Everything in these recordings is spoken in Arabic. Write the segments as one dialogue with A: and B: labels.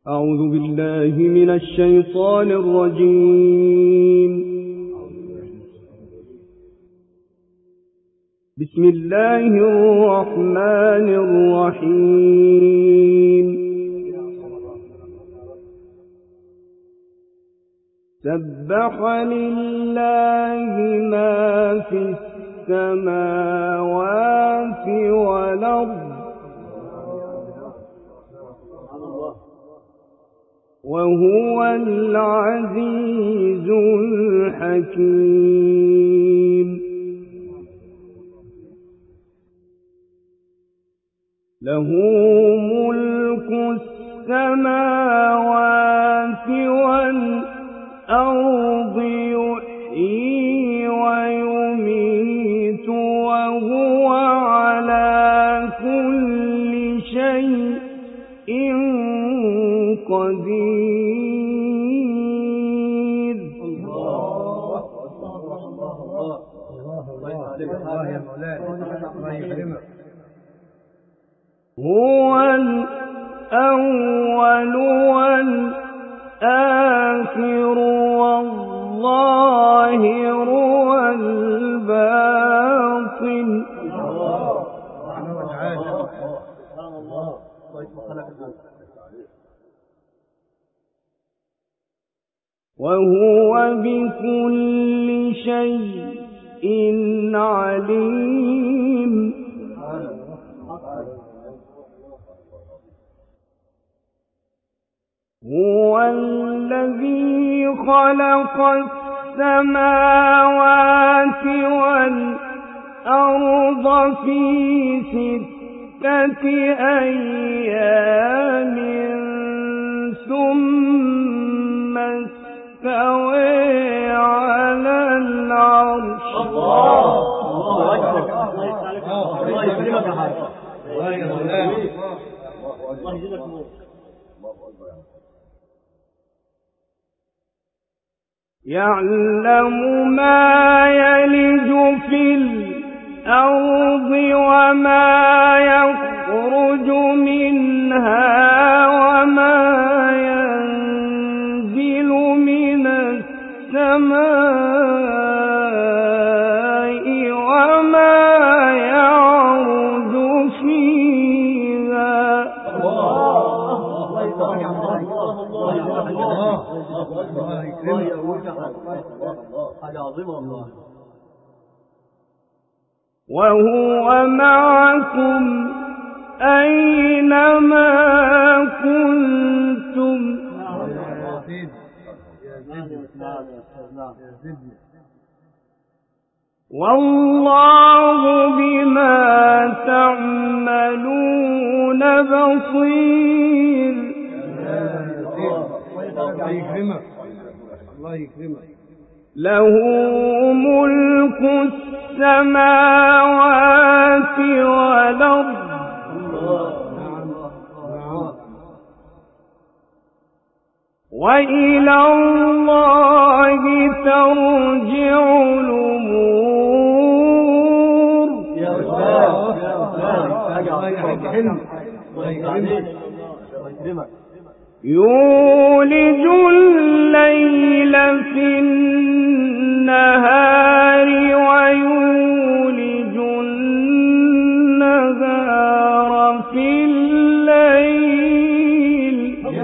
A: أعوذ بالله من الشيطان الرجيم. بسم الله الرحمن الرحيم. سبح لله ما في السماوات والأرض وهو العزيز الحكيم. له ملك السماوات والأرض يحيي ويميت وهو على كل شيء قدير.
B: الله يا مولانا، الله يكرمك.
A: هو الأول والآخر والظاهر والباطن. وهو بكل شيء عليم. هو الذي خلق السماوات والأرض في 6 أيام ثم استوى على العرش.
B: الله أكبر. الله يكرمك يا حاج. الله يجزاك نور.
A: يعلم ما يلج في الأرض وما يخرج منها وما ينزل من السماء وما يعرج فيها. وهو معكم أينما كنتم. والله بما تعملون بصير.
B: الله يكرمك.
A: له ملك السماوات والأرض وإلى الله ترجع الأمور.
B: يا
A: يولج الليل في النهار ويولج النهار في الليل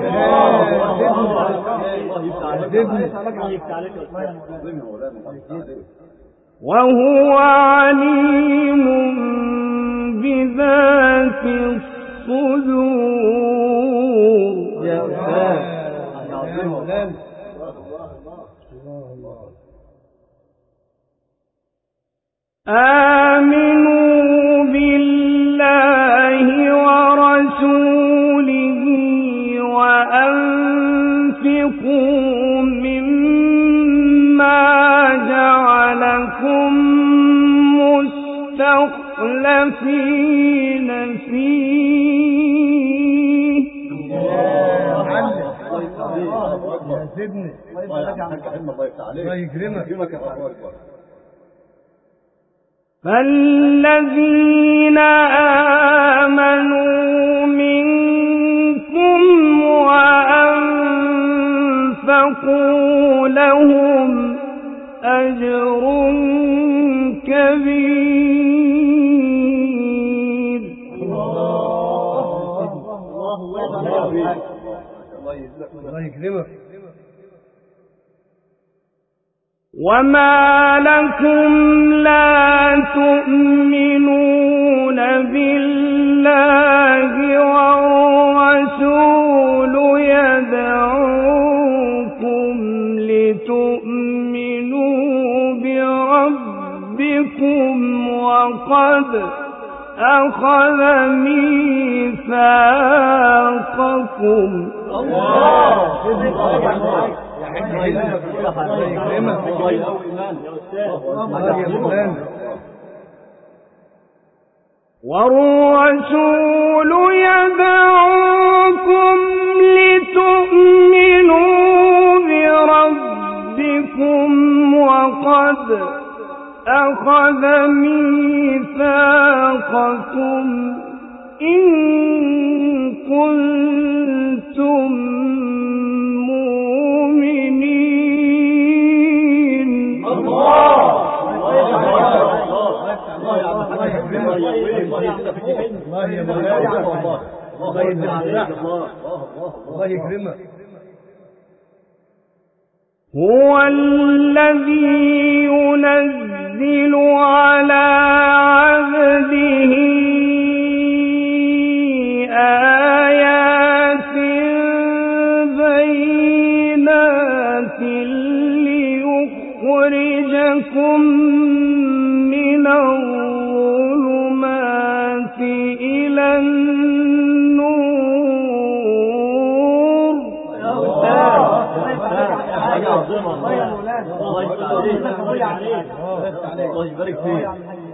A: وهو عليم بذات الصدور. آمنوا بالله ورسوله وأنفقوا مما جعلكم مستخلفين فيه.
B: الله يكرمك.
A: فالذين آمنوا منكم وآمنوا واتقوا لهم أجر كبير.
B: الله يكرمك.
A: وما لكم لا تؤمنون بالله والرسول يدعوكم لتؤمنوا بربكم وقد أخذ ميثاقكم. والرسول يدعوكم لتؤمنوا بربكم وقد أخذ ميثاقكم إن كنتم مؤمنين.
B: الله يكرمك.
A: هو الذي ينزل على عبده آيات بينات ليخرجكم من الظلمات إلى النور.
B: الله يبارك فيك.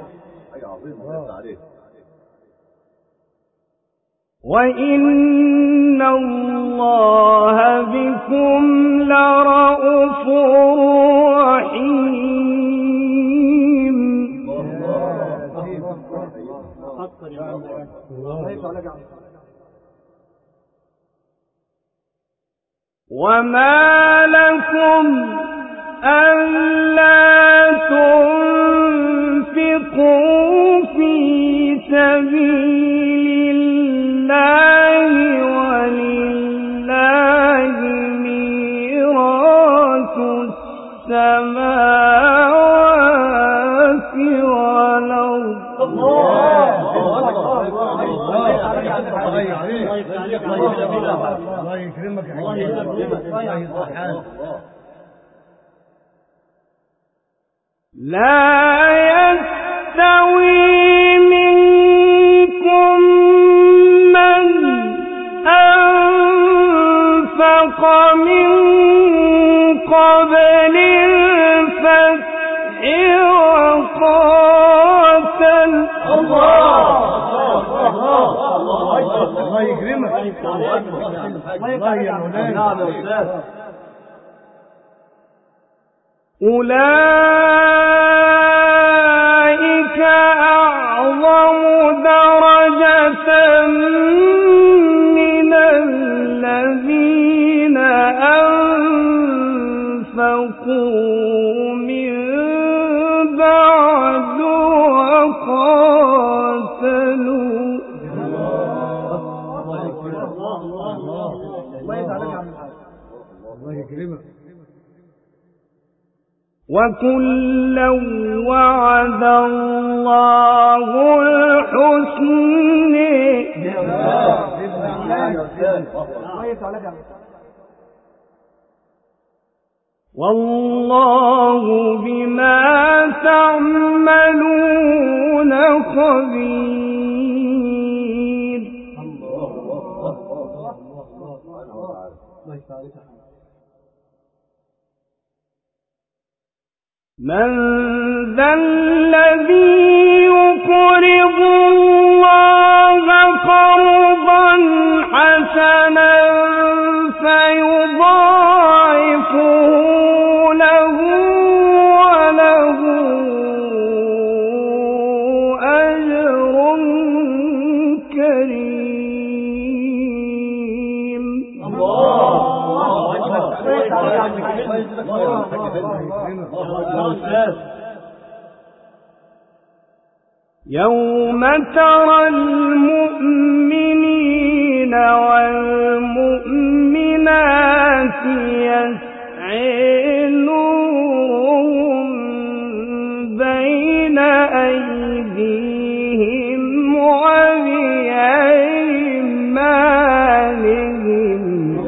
A: وإن الله بكم لرءوف رحيم. وما لكم ألا تنفقوا في سبيل الله ولله ميراث السماوات والأرض.
B: الله يكرمك يا حبيبي.
A: لا يستوي منكم من أنفق من قبل الفتح وقاتل.
B: الله يكرمك. الله يا مولانا.
A: أولئك أعظم درجة من الذين أنفقوا من بعد وقاتلوا.
B: الله يكرمك.
A: وكلا وعد الله الحسن والله بما تعملون خبير. من ذا الذي يقرض الله قرضا حسنا فيضاعفه له وله أجر كريم. يوم ترى المؤمنين والمؤمنات يسعى نورهم بين أيديهم وبأيمانهم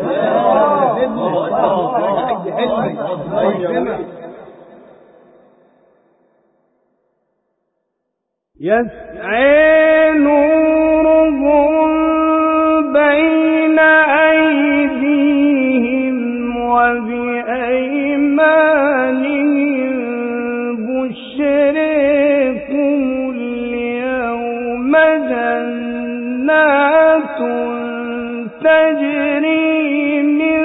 A: يسعى نورهم بين أيديهم وبأيمانهم بشركم اليوم جنات تجري من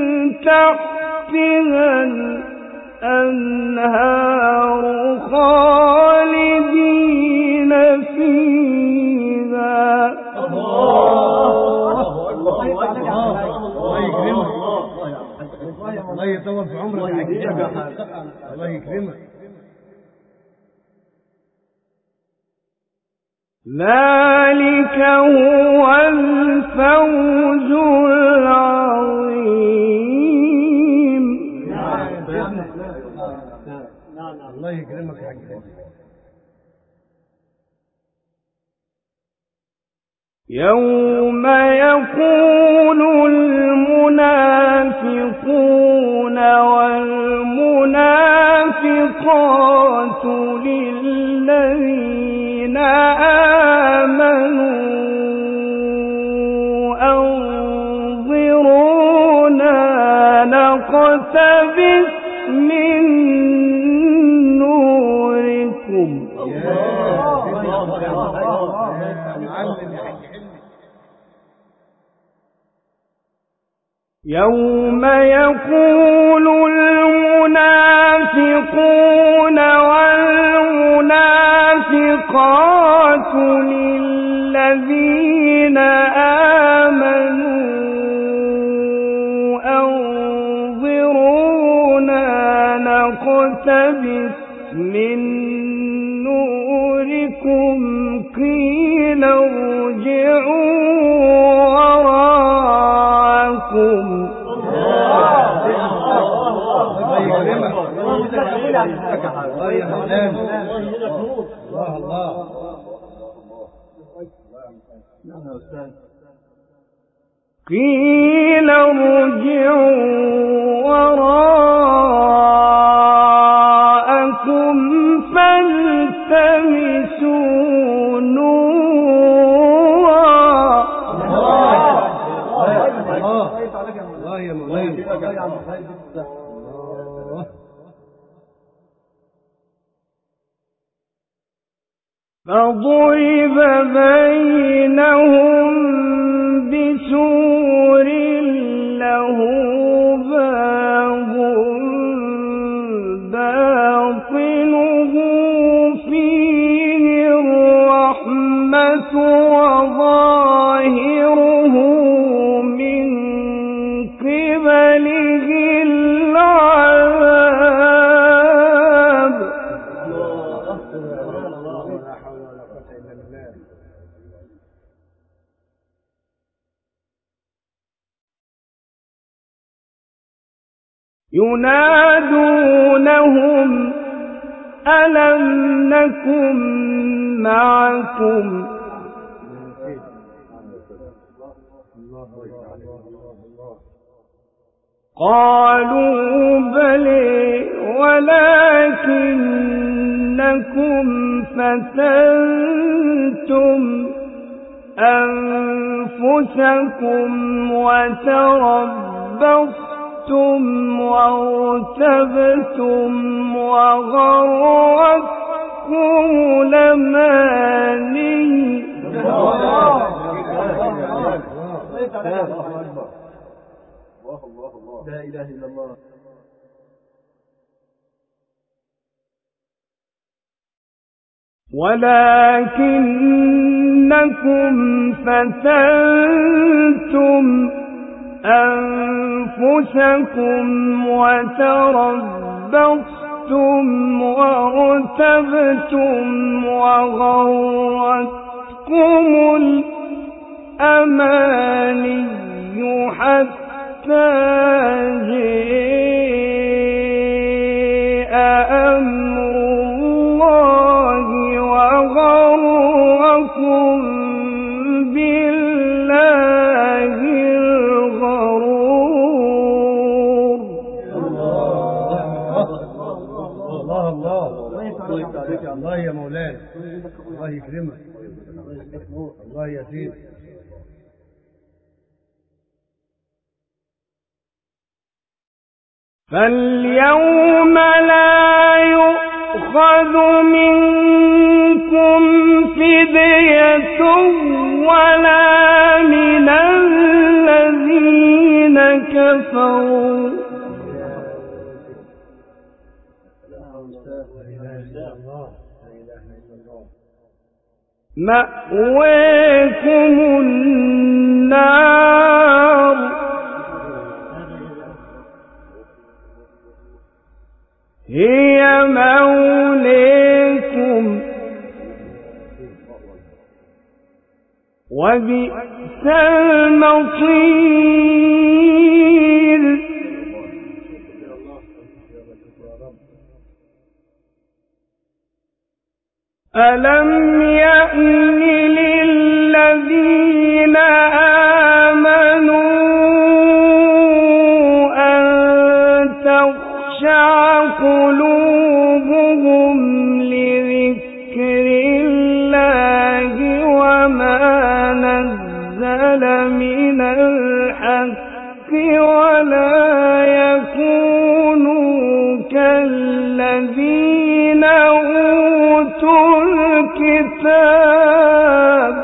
A: تحتها الأنهار خالدين فيها
B: الله يطول في عمرك الله يكرمك
A: ذلك هو الفوز العظيم
B: الله يكرمك يا حاج
A: يوم يقول المنافقون والمنافقات للذين آمنوا أنظرونا نقتبس من نوركم يوم يقول المنافقون والمنافقات للذين آمنوا أنظرونا نقتبس من نوركم قيل ارجعوا وراءكم قيل ارجعوا وراءكم فالتمسوا نورا
B: الله يا مولانا
A: فضرب بينهم بسور له باب باطنه فيه الرحمة وظاهره من قبله العذاب ينادونهم ألم نكن معكم قالوا بلى ولكنكم فتنتم أنفسكم وتربصتم وارتبتم وغرتكم الأماني
B: لا إله إلا الله
A: ولكنكم فتنتم أنفسكم أنفسكم وتربصتم وارتبتم وغرتكم الأماني حتى جاء أمر الله وغركم بالله الغرور.
B: الله يا مولانا، الله يكرمك، الله يا سيدي.
A: فاليوم لا يؤخذ منكم فدية ولا من الذين كفروا مأواكم النار هي مولاكم وبئس المصير. ألم يأن للذين آمنوا أن تخشع قلوبهم لذكر الله وما نزل من الحق ولا يكونوا كالذين أوتوا الكتاب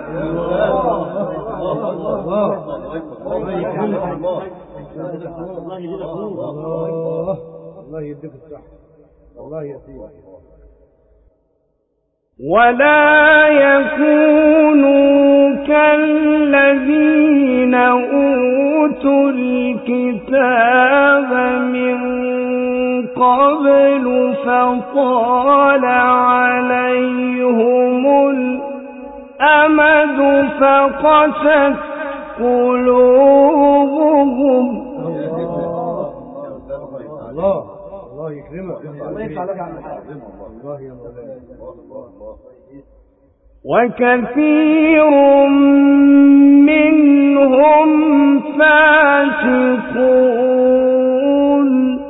B: الله يديك الصحة، الله يسير.
A: ولا يكونوا كالذين أوتوا الكتاب من قبل فطال عليهم الأمد فقست قلوبهم.
B: الله يكرمك، الله يا مولانا.
A: وكثير منهم فاسقون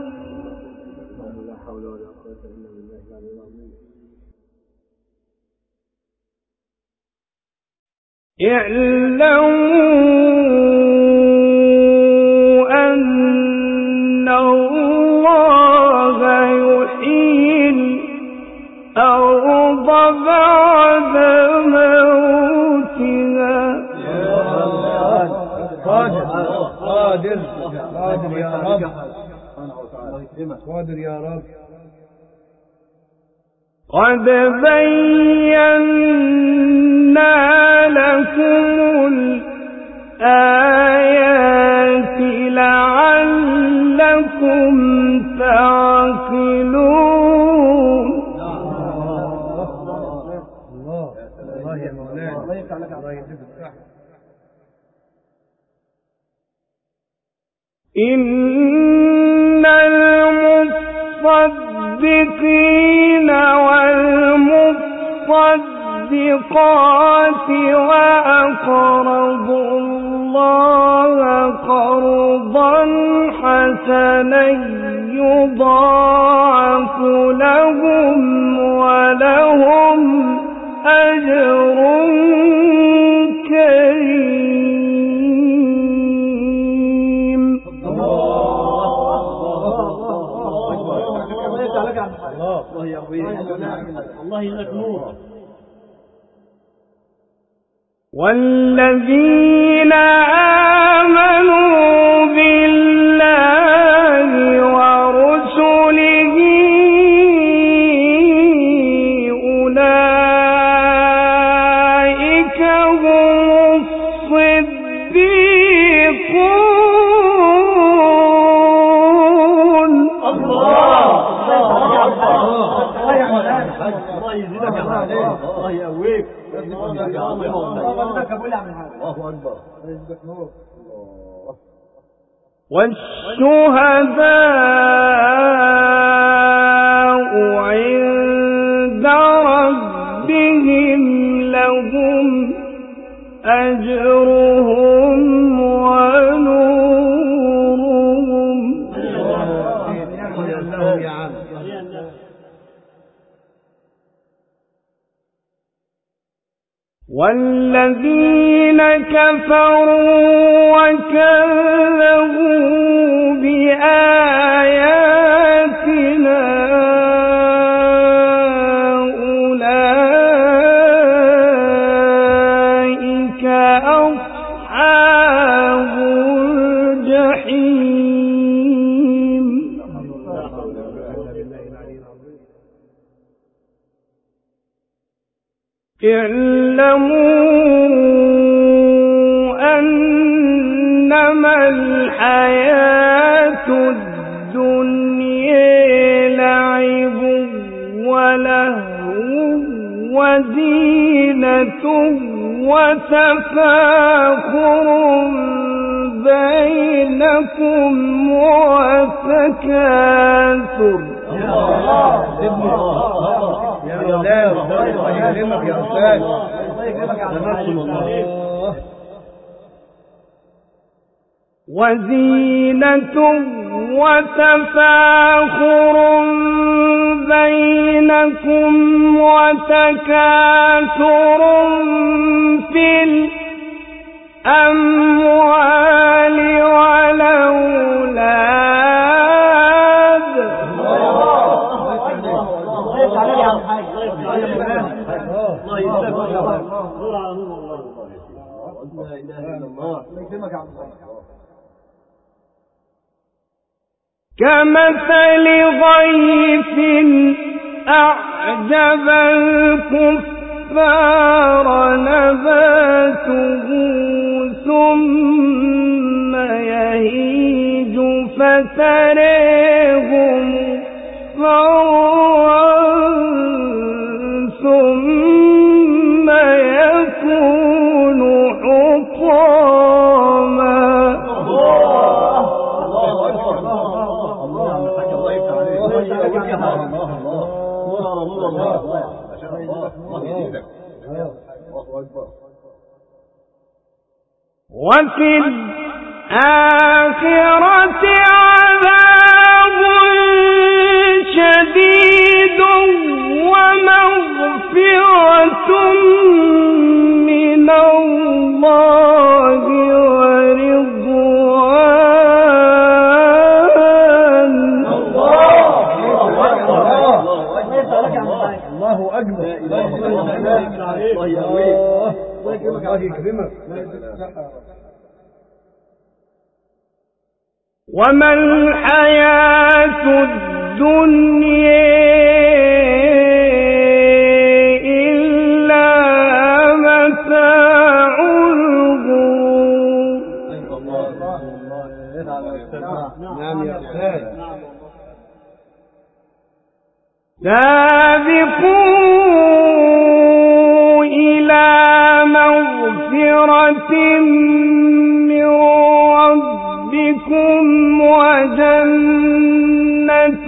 A: اعلموا أن الله يحيي الأرض بعد موتها.
B: قادر يا رب، قادر يا رب.
A: قد بينا لكم الآيات لعلكم تعقلون.
B: الله يا مولانا، الله يديك الصحة.
A: إن المصدقين والمصدقات وأقرضوا الله قرضا حسنا يضاعف لهم ولهم أجر كريم.
B: الله يجزاك نور.
A: والذين آمنوا بالله ورسله أولئك هم الصديقون
B: الله يقويك. الله أكبر.
A: والشهداء عند ربهم لهم أجرهم ونورهم. والذين كفروا وكذبوا بآياتنا أولئك أصحاب الجحيم. اعلموا أنما الحياة الدنيا لعب ولهو وزينة وتفاخر بينكم وتكاثر.
B: يا أولاد الله يكرمك يا أستاذ.
A: وزينة وتفاخر بينكم وتكاثر في الأموال والأولاد. كمثل غيث أعجب الكفار نباته ثم يهيج فتريه مصفرا ثم يكون حطاما. وفي الآخرة عذاب شديد ومغفرة من الله ورضوان.
B: الله أكبر. الله يكرمك.
A: وما الحياة الدنيا إلا متاع الغرور.
B: نعم يا أستاذ.
A: سابقوا إلى مغفرة من ربكم وجنة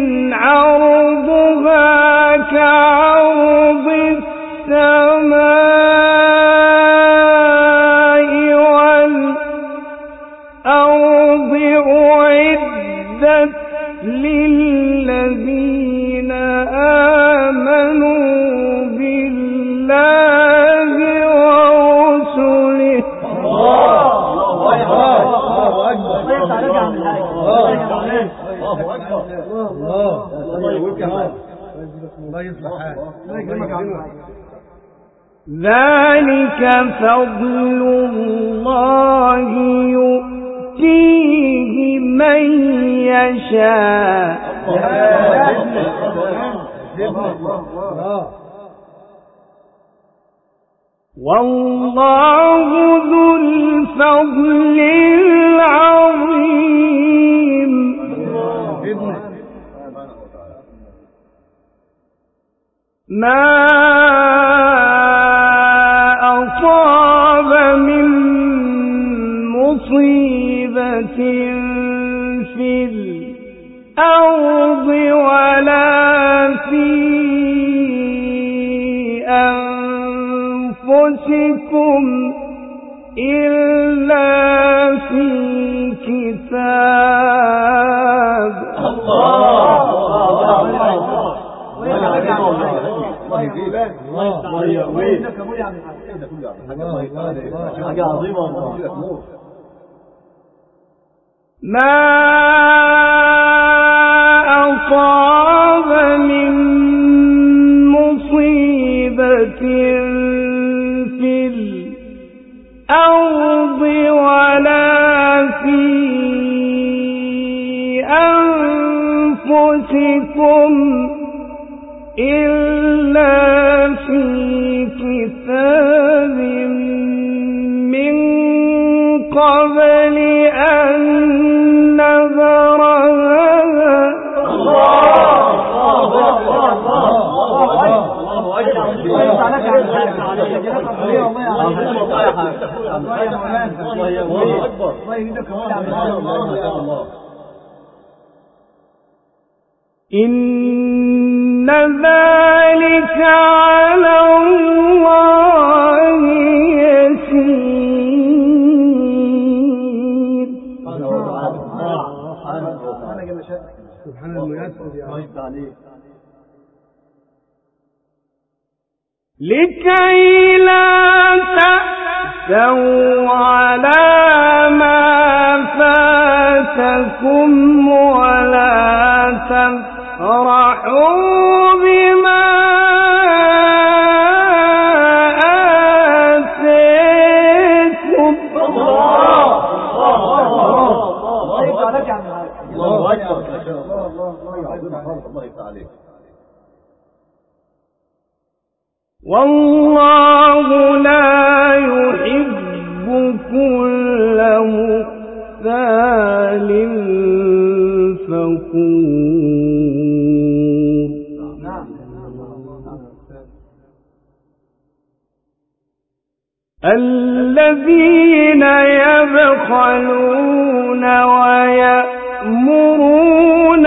A: عرضها كعرض السماء والأرض أعدت للذين آمنوا بالله ورسله. ذلك فضل الله يؤتيه من يشاء والله ذو الفضل العظيم. ما مصيبة في الأرض ولا في أنفسكم إلا في كتاب. ما أصاب من مصيبة في الأرض ولا في أنفسكم إلا في كتاب من قبل أن نبرأها. إن ذلك على الله يسير.
B: سبحان الميسر يا رب.
A: لكي لا تأسوا على ما فاتكم ولا تفرحوا بما آتيكم. والله لا يحب كل مختال فخور. الذين يبخلون ويأمرون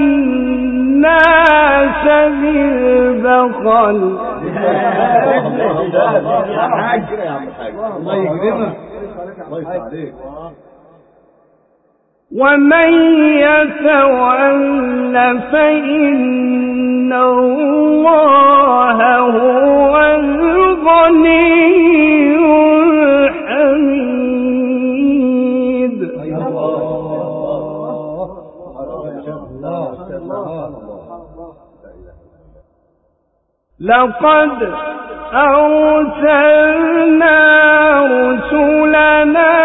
A: الناس بالبخل ومن يتول فإن الله هو الغني الحميد. لقد أرسلنا رسلنا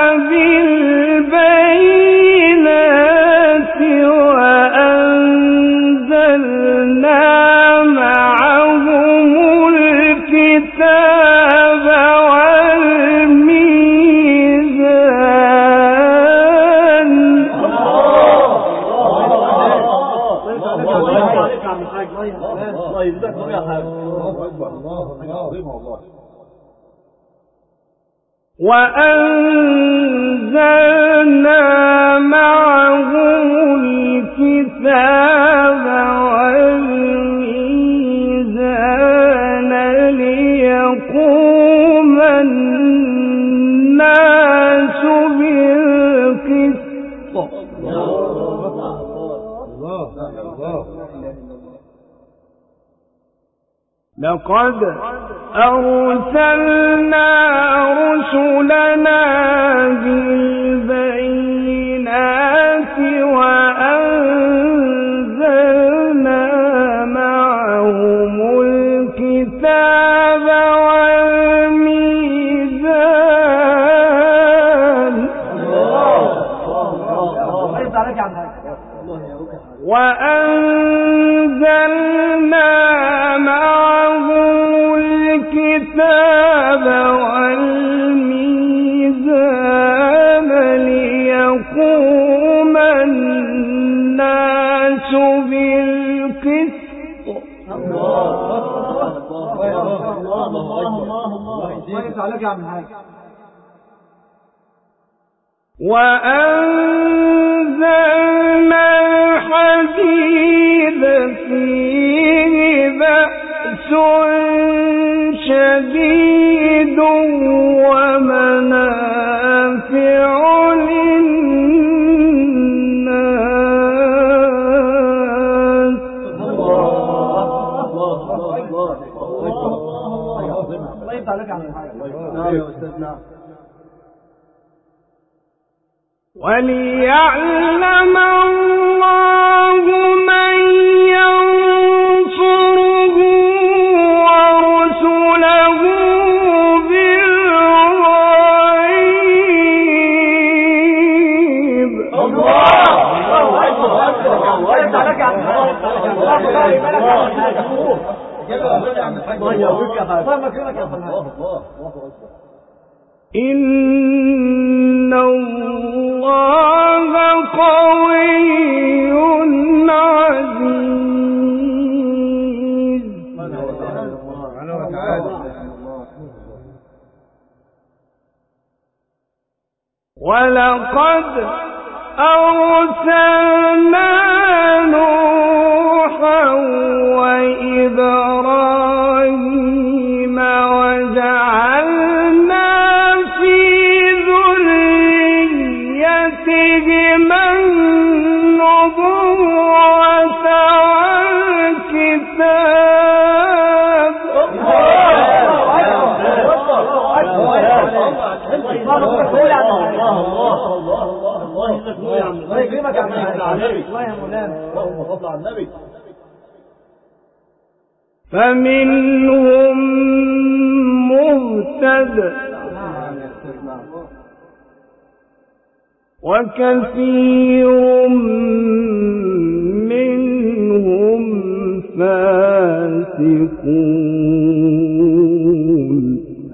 A: بالبينات وأنزلنا معهم الكتاب والميزان. وأنزلنا معهم الكتاب والميزان ليقوم الناس بالقسط. لقد أرسلنا رسلنا بالبينات وأنزلنا معهم الكتاب والميزان وأنزلنا معهم الكتاب والميزان ليقوم الناس بالقسط. وأنزلنا الحديد فيه بأس شديد ومنافع للناس.
B: الله يفتح عليك على الحاجة. نعم يا أستاذنا.
A: وليعلم الله من ينصره ورسله بالغيب. إن الله قوي عزيز. ولقد أرسلنا نوحا وإبراهيم وجعلنا في ذريتهما النبوة والكتاب.
B: الله يكرمك يا النبي. الله يا مولانا. اللهم صل على النبي.
A: فمنهم مهتد وكثير منهم فاسقون.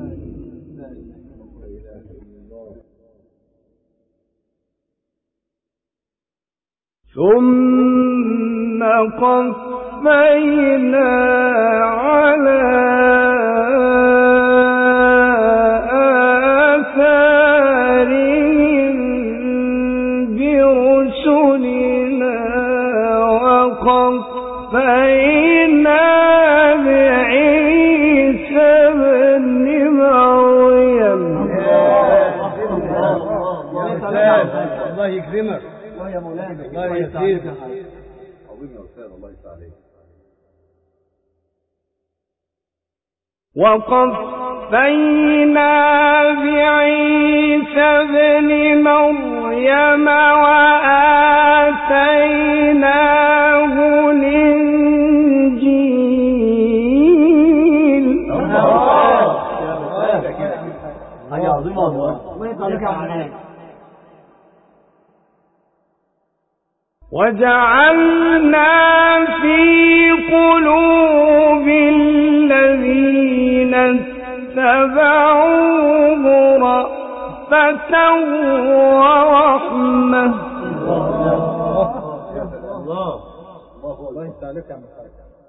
A: ثم قفينا على آثارهم برسلنا وقفينا بعيسى ابن مريم.
B: الله يكرمك. الله يا مولانا. الله يسعدك. عظيم يا أستاذ. الله يسعدك.
A: وقفينا بعيسى ابن مريم وآتيناه الإنجيل.
B: حاجة عظيمة والله. الله يسعدك يا مولانا.
A: وجعلنا في قلوب الذين اتبعوه رأفة ورحمة.
B: الله يسعدك يا مولانا.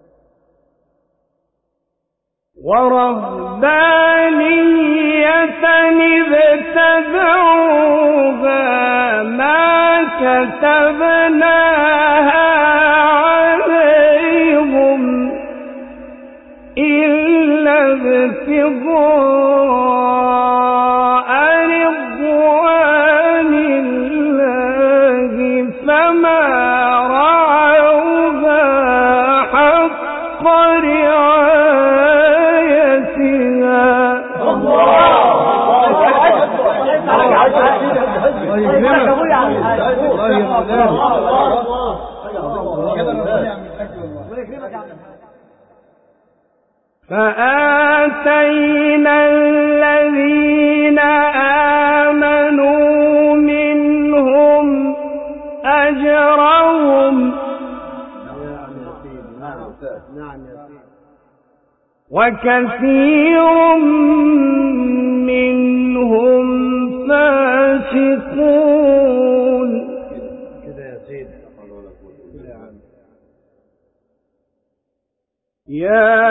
A: ورهبانية ابتدعوها ما كتبناها عليهم إلا ابتغاء رضوان الله فما رعوها حق رعايتها. فآتينا الذين آمنوا منهم أجرهم وكثير منهم فاسقون. يا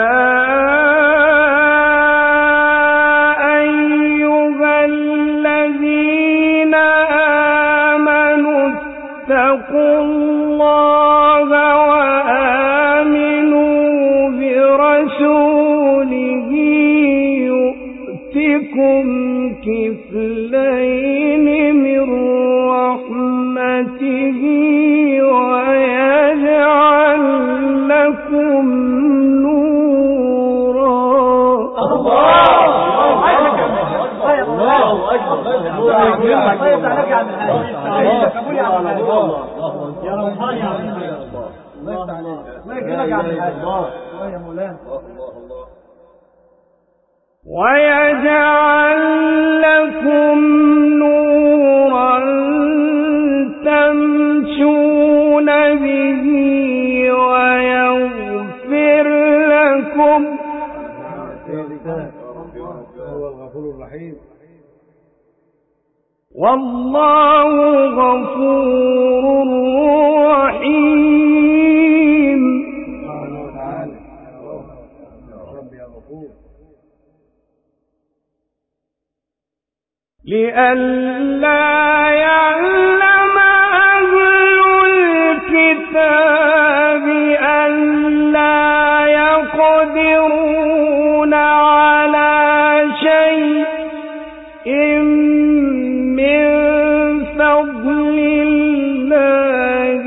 A: أيها الذين فاتقوا الله وآمنوا برسوله يؤتكم كفلين من رحمته ويجعل لكم نورا. ويجعل لكم نورا تمشون به ويغفر لكم
B: هو الغفور الرحيم
A: والله غفور رحيم.
B: سبحانه وتعالى. ربي يا غفور.
A: لئلا يعلم أهل الكتاب ألا يقدرون على شيء من فضل الله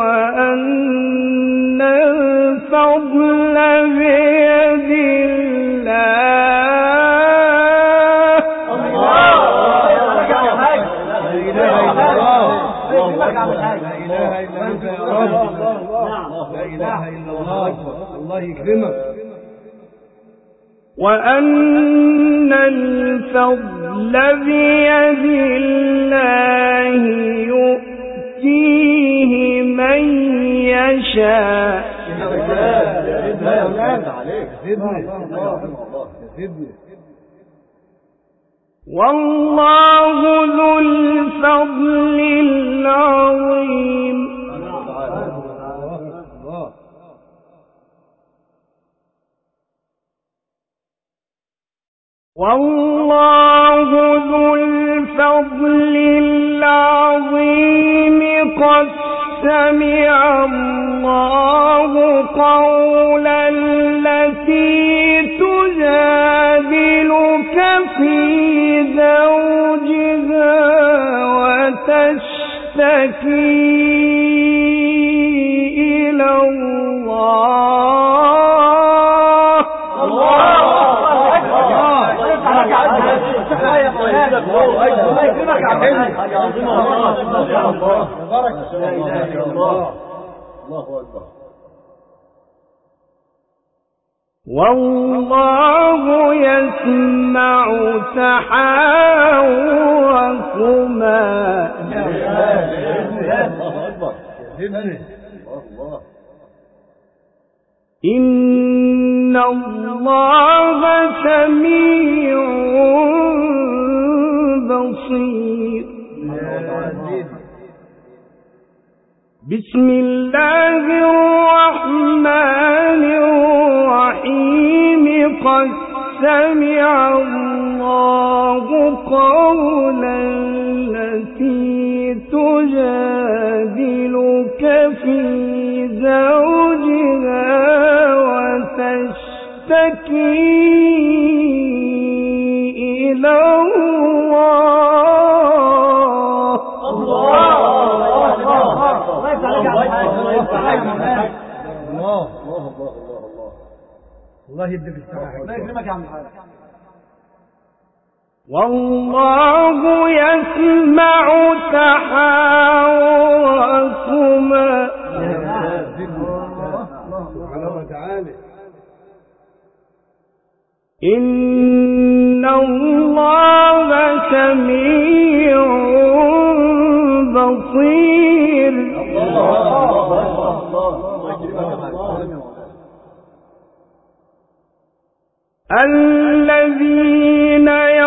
A: وأن الفضل بيد
B: الله يكرمك.
A: وأن الفضل بيد الله يؤتيه من يشاء والله ذو الفضل العظيم. والله ذو الفضل العظيم قد سمع الله قول التي تجادلك في زوجها وتشتكي إلى والله يسمع تحاوركما إن الله سميع بصير. بسم الله الرحمن الرحيم قد سمع الله قول التي تجادلك في زوجها وتشتكي إلى
B: الله يديك الصحة. الله يكرمك يا عم الحاج.
A: والله يسمع تحاوركما.
B: سبحانه وتعالى.
A: إن الله سميع بصير. الذين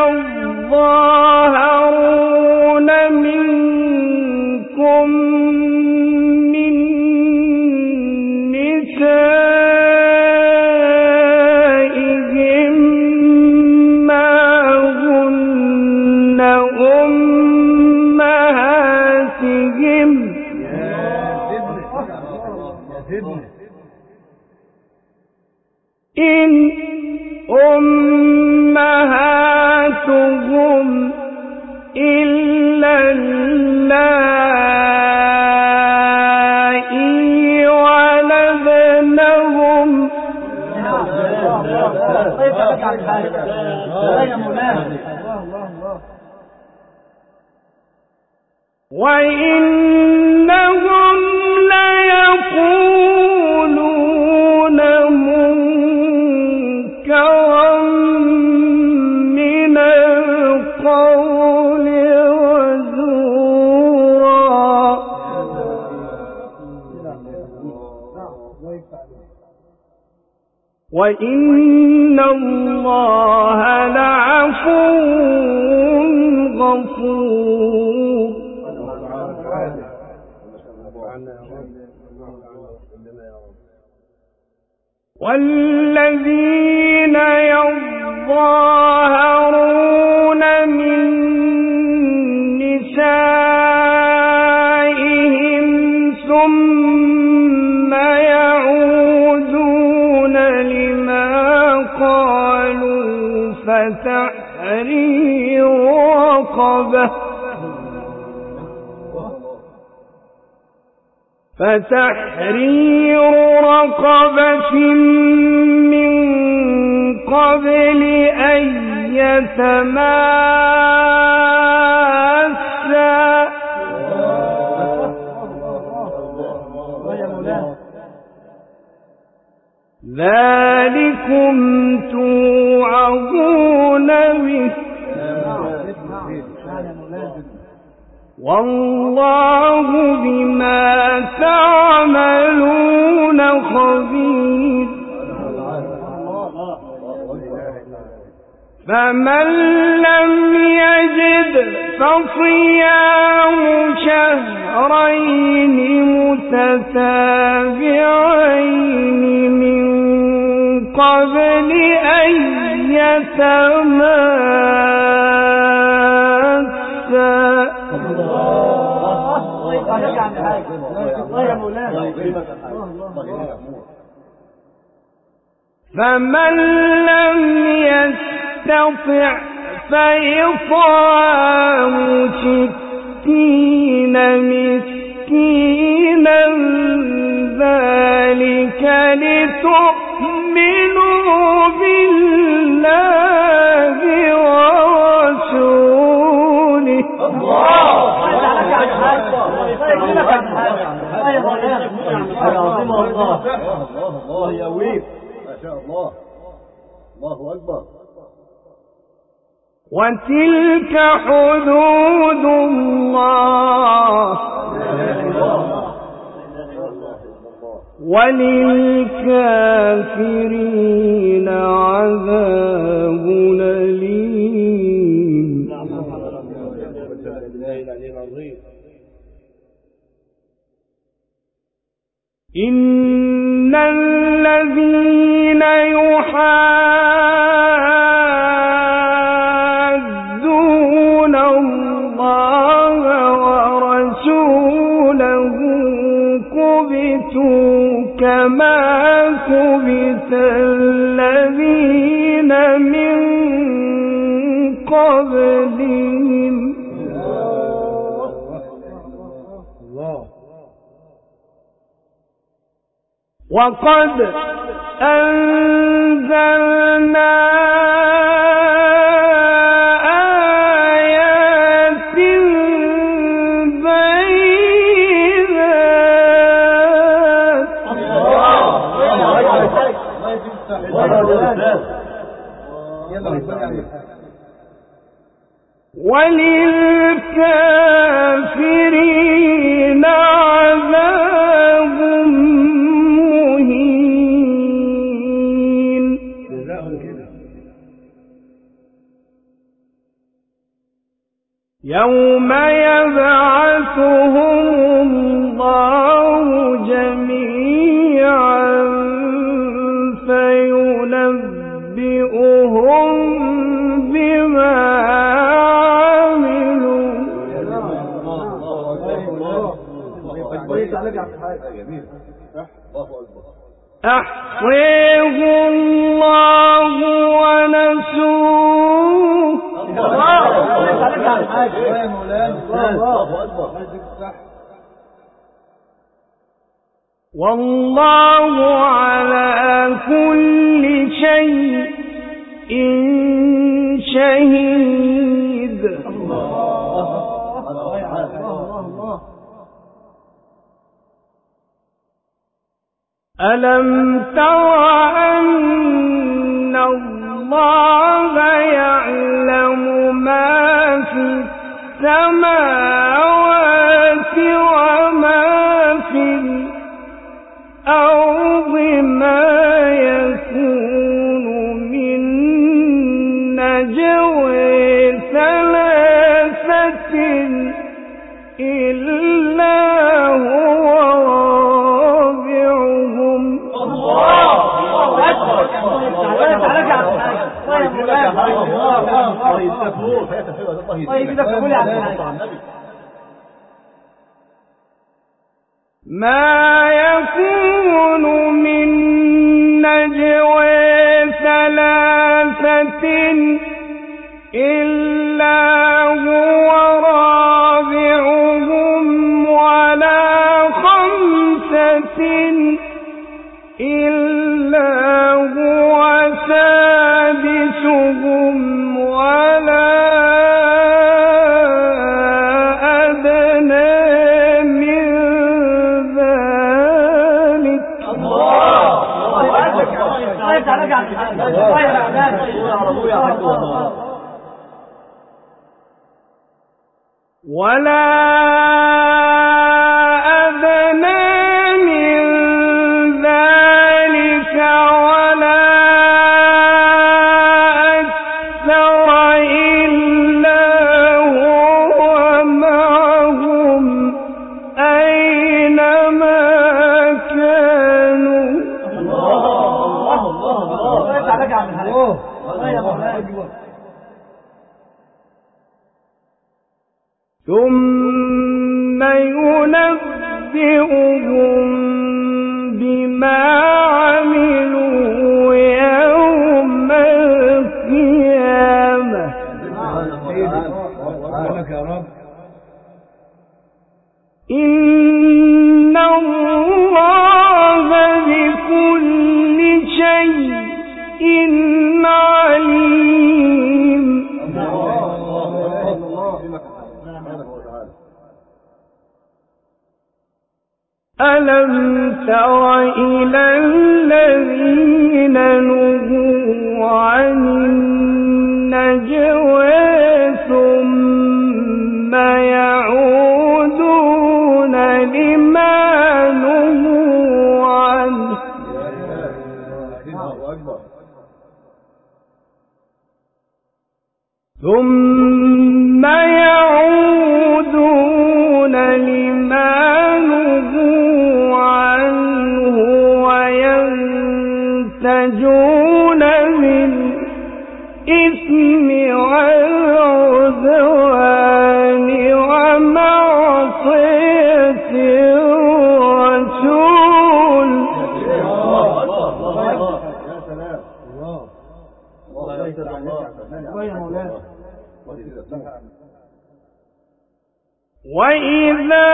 A: يظاهرون منكم من نسائهم ما هن أمهاتهم إن أمهاتهم إلا اللائي ولدنهم وإنهم ليقولون منكرا من القول وزورا وإن الله لعفو غفور. والذين يظاهرون من نسائهم ثم يعودون لما قالوا فتحرير رقبة من قبل أن يتماسا ذلكم توعظون به والله بما تعملون خبير. فمن لم يجد فصيام شهرين متتابعين من قبل أن يتماسا. فمن لم يستطع فإطعام 60 مسكينا ذلك لتؤمنوا بالله ورسوله.
B: الله يقويك ما شاء الله. الله أكبر.
A: وتلك حدود الله وللكافرين عذاب أليم. إن الذين يحادون الله ورسوله كبتوا كما كبت الذين من قبلهم وقد أنزلنا آيات بينات وللكافرين عذاب مهين. يوم يبعثهم الله جميعا فينبئهم بما عملوا أحصيه الله ونسوه والله على كل شيء شهيد. ألم تر أن الله يعلم ما في السماوات وما في الأرض ما يكون من نجوى ثلاثة إلا هو رابعهم ما يكون من نجوى ثلاثة إلا هو رابعهم ولا خمسة إلا هو سادسهم ولا أدنى من ذلك ولا أدنى من ذلك ولا أكثر إلا هو معهم أينما كانوا. ثم ينبئهم بما عملوا يوم القيامة. إن الله بكل شيء عليم. ألم تر إلى الذين نهوا عن النجوى ثم يعودون لما نهوا عنه ثم يعودون لما نهوا عنه وينتجون بالإثم والعدوان ومعصية الرسول. وإذا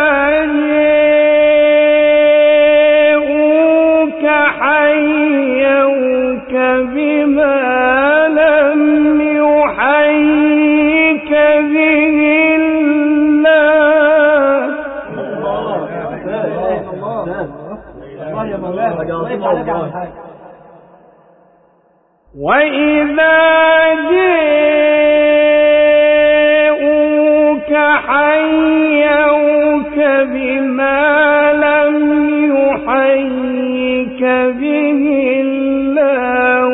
A: جاءوك حيوك بما لم يحيك به الله. وإذا جاءوك حيوك بما لم يحيك به الله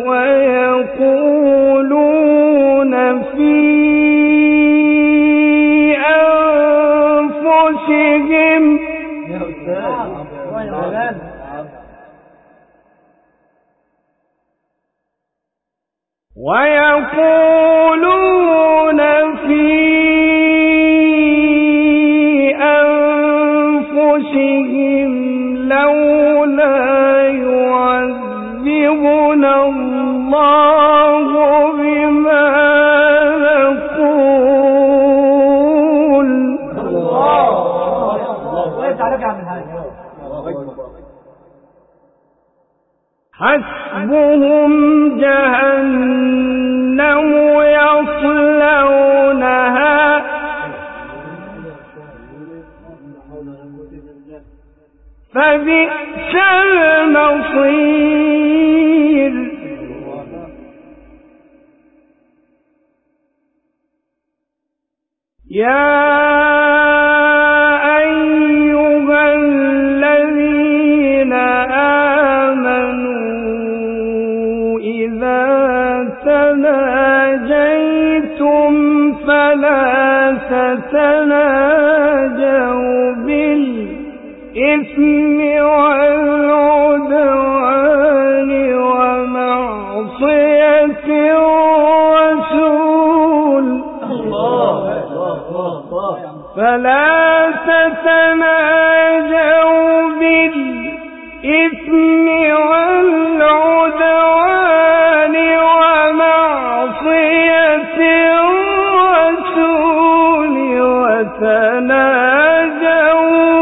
A: ويقولون في أنفسهم ويقولون في أنفسهم أنفسهم لولا يعذبنا الله بما نقول حسبهم جهنم يصلونها فبئس المصير يا أيها الذين آمنوا إذا تناجيتم فلا تتناجوا بالإثم والعدوان ومعصية الرسول فلا تتناجوا بالإثم والعدوان ومعصية الرسول وتناجوا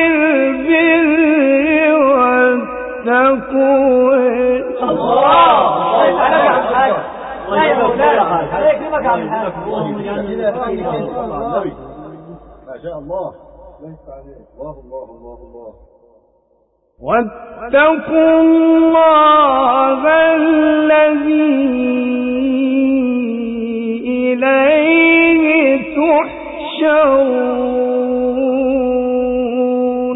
A: بالبر والتقوى
B: ما شاء الله. الله الله الله الله.
A: واتقوا الله الذي إليه تحشرون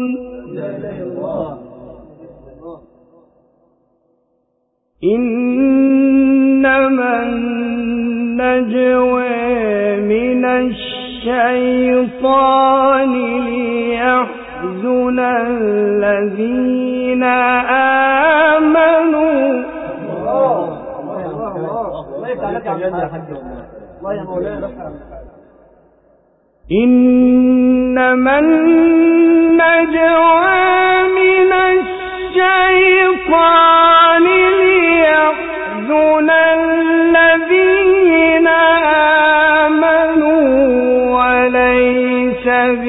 A: إنما النجوى من الشيطان ليحزن الذين آمنوا إنما النجوى من الشيطان ليحزن الذين آمنوا وليس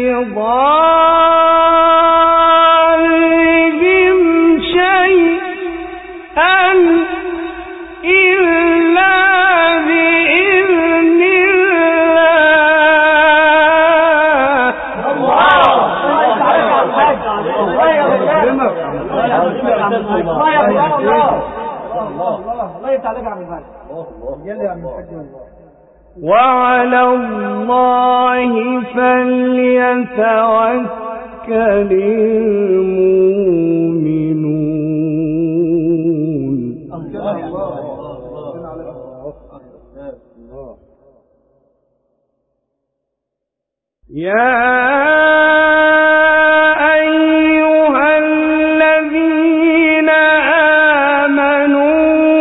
A: بضارهم شيئا إلا بإذن وعلى الله فليتوكل المؤمنون يا أيها الذين آمنوا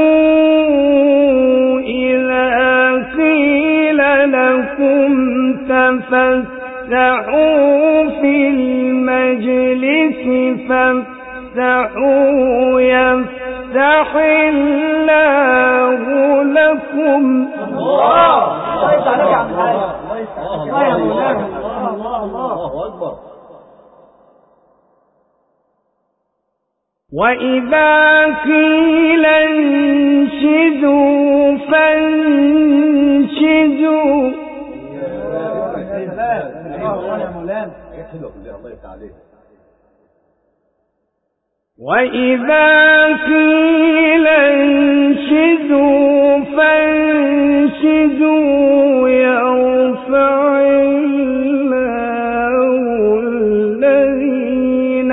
A: إذا قيل لكم تفسحوا في المجلس فافسحوا يفسح الله لكم وإذا قيل انشزوا فانشزوا وإذا قيل انشزوا فانشزوا يرفع الله الذين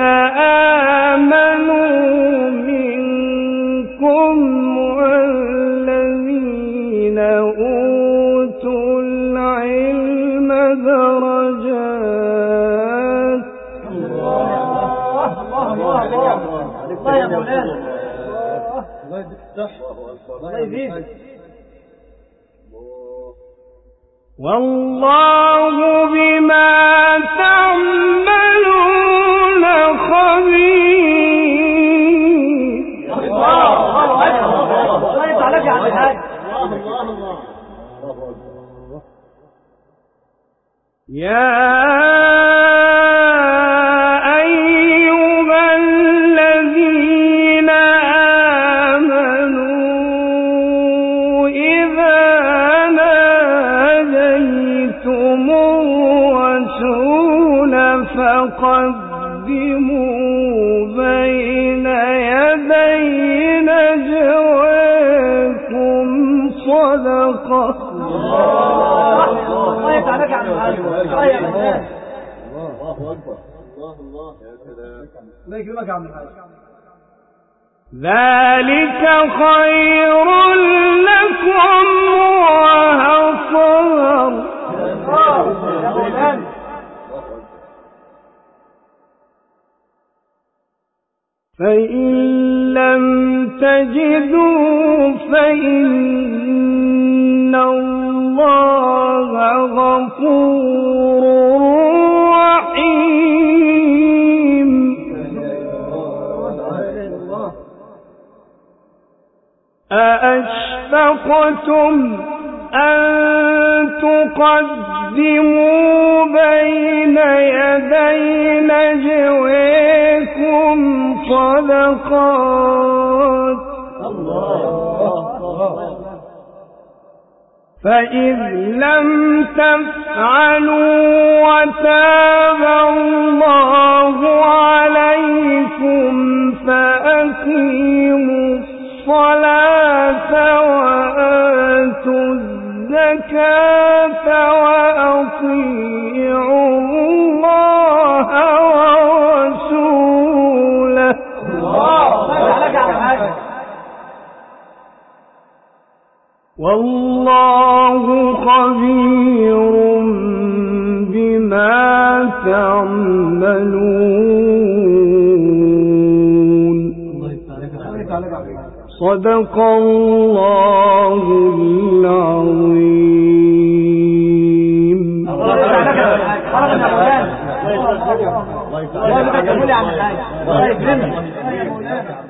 A: آمنوا منكم والذين أوتوا العلم درجات الله يا مولانا الله يديك الصحة الله يزيدك والله بما تعملون يا أيها الذين آمنوا إذا ناجيتم الرسول فقدموا بين يدي نجواكم صدقة.
B: الله يتعالك عن الحاجة. الله أكبر. الله يا سلام. الله يكرمك عن الحاجة.
A: ذلك خير لكم وأطهر. فإن لم تجدوا فإن الله غفور رحيم. أأشفقتم أن تقدموا بين يدي نجواكم صدقات فإذ لم تفعلوا وتاب الله عليكم فأقيموا الصلاة وآتوا الزكاة وأطيعوا الله ورسوله والله خبير بما تعملون. صدق الله العظيم.
B: الله يكرمك.